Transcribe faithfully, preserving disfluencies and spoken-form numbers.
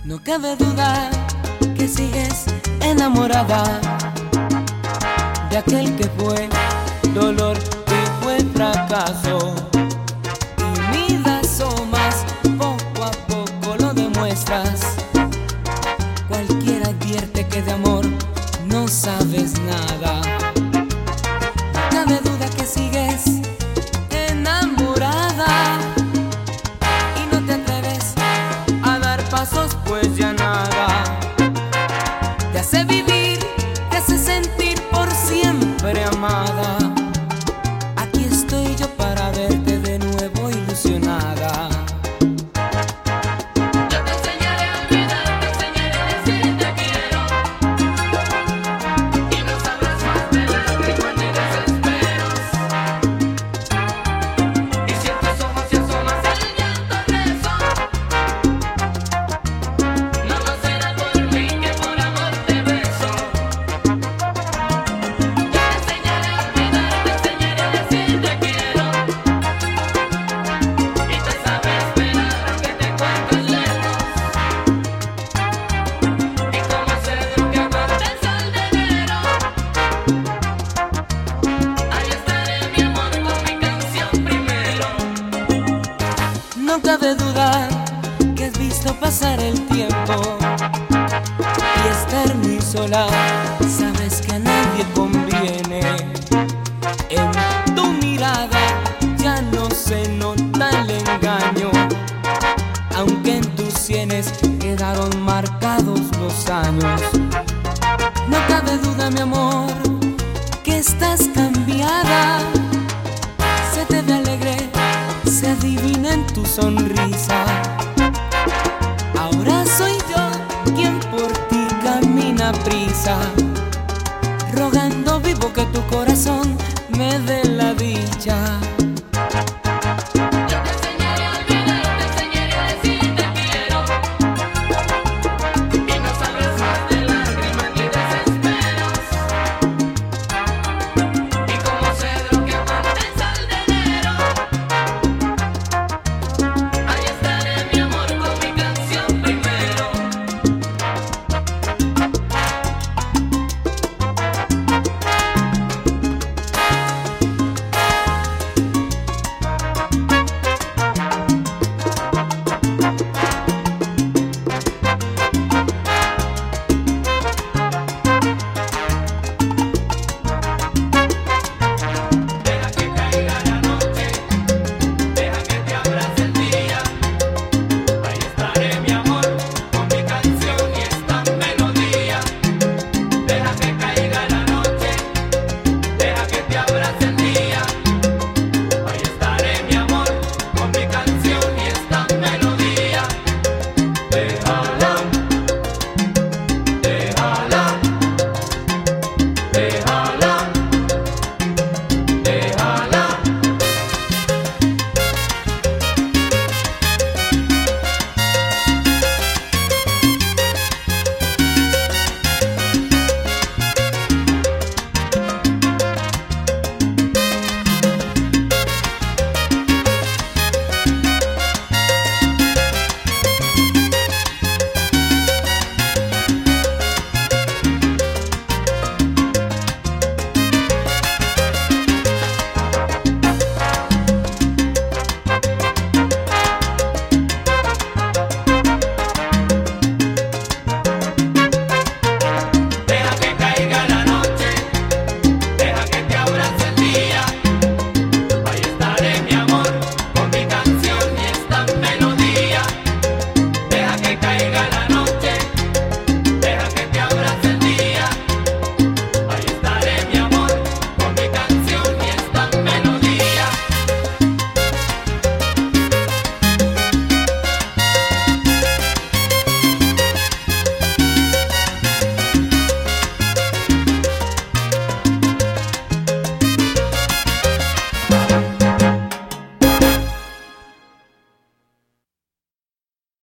No cabe duda que sigues enamorada de aquel que fue dolor, que fue fracaso. Y mil asomas, poco a poco lo demuestras. Cualquiera advierte que de amor no sabes nada. No cabe duda que sigues enamorada y no te atreves a dar pasos, pues ya nada te hace vivir, te hace sentir por siempre amada. Aquí estoy yo para verte de nuevo ilusionada. Yo te enseñaré a olvidar, te enseñaré a decir te quiero, y no sabrás más de lágrimas ni desesperos. Y si en tus ojos se asomas el llanto rezo, no más será por mí que por amor te beso. Yo te enseñaré a olvidar, te enseñaré a decir te quiero, y te sabré esperar aunque te encuentres lejos. Y como cedro que aguanta el sol de enero, ahí estaré mi amor con mi canción primero. No cabe duda que has visto pasar el tiempo y estar muy sola. Sabes que a nadie conviene. En tu mirada ya no se nota el engaño, aunque en tus sienes quedaron marcados los años. No cabe duda, mi amor, que estás cambiada. Se te ve alegre, se adivina en tu sonrisa. Ahora soy yo quien por ti camina a prisa, rogando vivo que tu corazón me dé